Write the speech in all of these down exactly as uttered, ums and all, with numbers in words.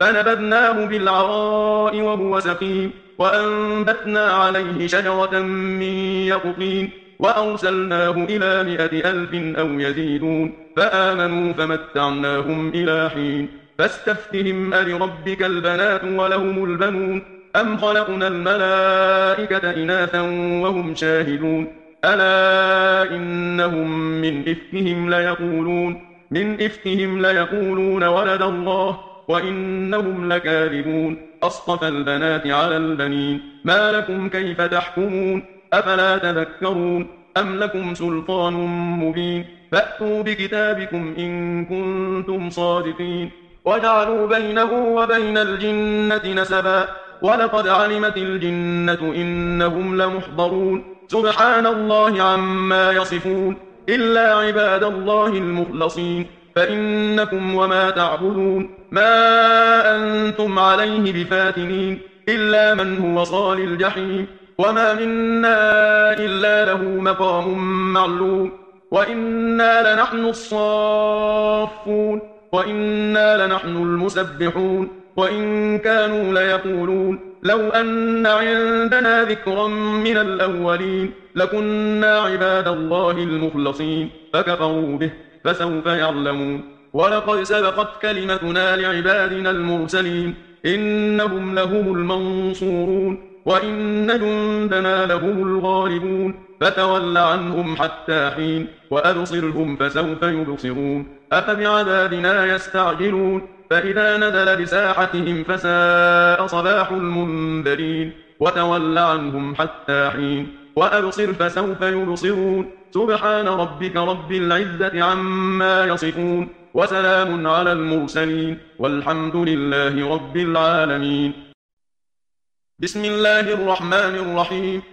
فنبذناه بالعراء وهو سقيم وأنبتنا عليه شجرة من يقطين وأرسلناه إلى مائة ألف أو يزيدون فآمنوا فمتعناهم إلى حين فاستفتهم ألربك البنات ولهم البنون أم خلقنا الملائكة إناثا وهم شاهدون ألا إنهم من إفكهم ليقولون من إفكهم ليقولون ولد الله وإنهم لكاذبون أصطفى البنات على البنين ما لكم كيف تحكمون أفلا تذكرون أم لكم سلطان مبين فأتوا بكتابكم إن كنتم صادقين وجعلوا بينه وبين الجنة نسبا ولقد علمت الجنة إنهم لمحضرون سبحان الله عما يصفون إلا عباد الله المخلصين فإنكم وما تعبدون ما أنتم عليه بفاتنين إلا من هو صال الجحيم وما منا إلا له مقام معلوم وإنا لنحن الصافون وإنا لنحن المسبحون وإن كانوا ليقولون لو أن عندنا ذكرا من الأولين لكنا عباد الله المخلصين فكفروا به فسوف يعلمون ولقد سبقت كلمتنا لعبادنا المرسلين إنهم لهم المنصورون وإن جندنا لهم الغالبون فتول عنهم حتى حين وأبصرهم فسوف يبصرون أفبعذابنا يستعجلون فإذا نزل بساحتهم فساء صباح المنذرين وتول عنهم حتى حين وأبصر فسوف يبصرون سبحان ربك رب العزة عما يصفون وسلام على المرسلين والحمد لله رب العالمين. بسم الله الرحمن الرحيم.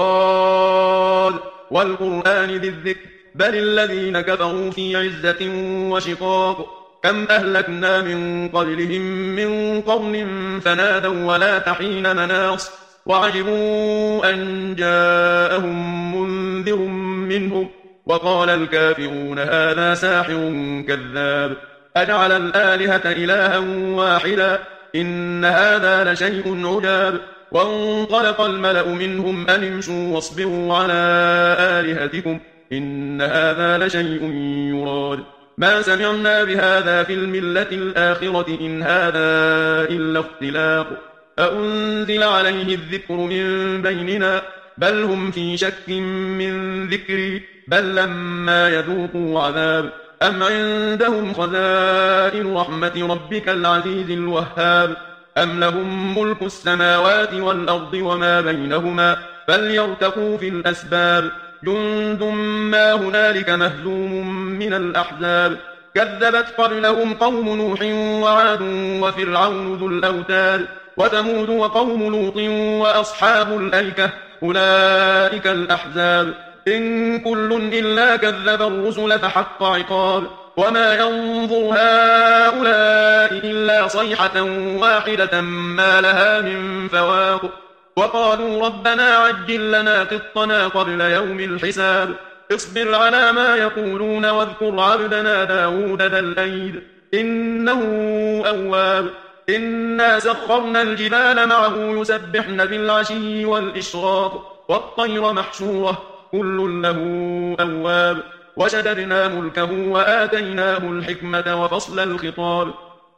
صاد والقرآن ذي الذكر بل الذين كفروا في عزة وشقاق كم أهلكنا من قبلهم من قرن فنادوا ولا تحين مناص وعجبوا أن جاءهم منذر منهم وقال الكافرون هذا ساحر كذاب أجعل الآلهة إلها واحدا إن هذا لشيء عجاب وانطلق الملأ منهم أن امشوا واصبروا على آلهتكم إن هذا لشيء يراد ما سمعنا بهذا في الملة الآخرة إن هذا إلا اختلاق أأنزل عليه الذكر من بيننا بل هم في شك من ذكري بل لما يذوقوا عذاب أم عندهم خزائن رحمة ربك العزيز الوهاب أم لهم ملك السماوات والأرض وما بينهما فليرتقوا في الأسباب جند ما هنالك مهزوم من الأحزاب كذبت قبلهم قوم نوح وعاد وفرعون ذو الأوتاد وثمود وقوم لوط وأصحاب الأيكة أولئك الأحزاب إن كل إلا كذب الرسل فحق عقاب وما ينظر هؤلاء إلا صيحة واحدة ما لها من فواق وقالوا ربنا عجل لنا قطنا قبل يوم الحساب اصبر على ما يقولون واذكر عبدنا داود ذا الأيد إنه أواب إنا سخرنا الجبال معه يسبحن بالعشي والإشراق والطير محشورة كل له أواب وشددنا ملكه وآتيناه الحكمة وفصل الخطاب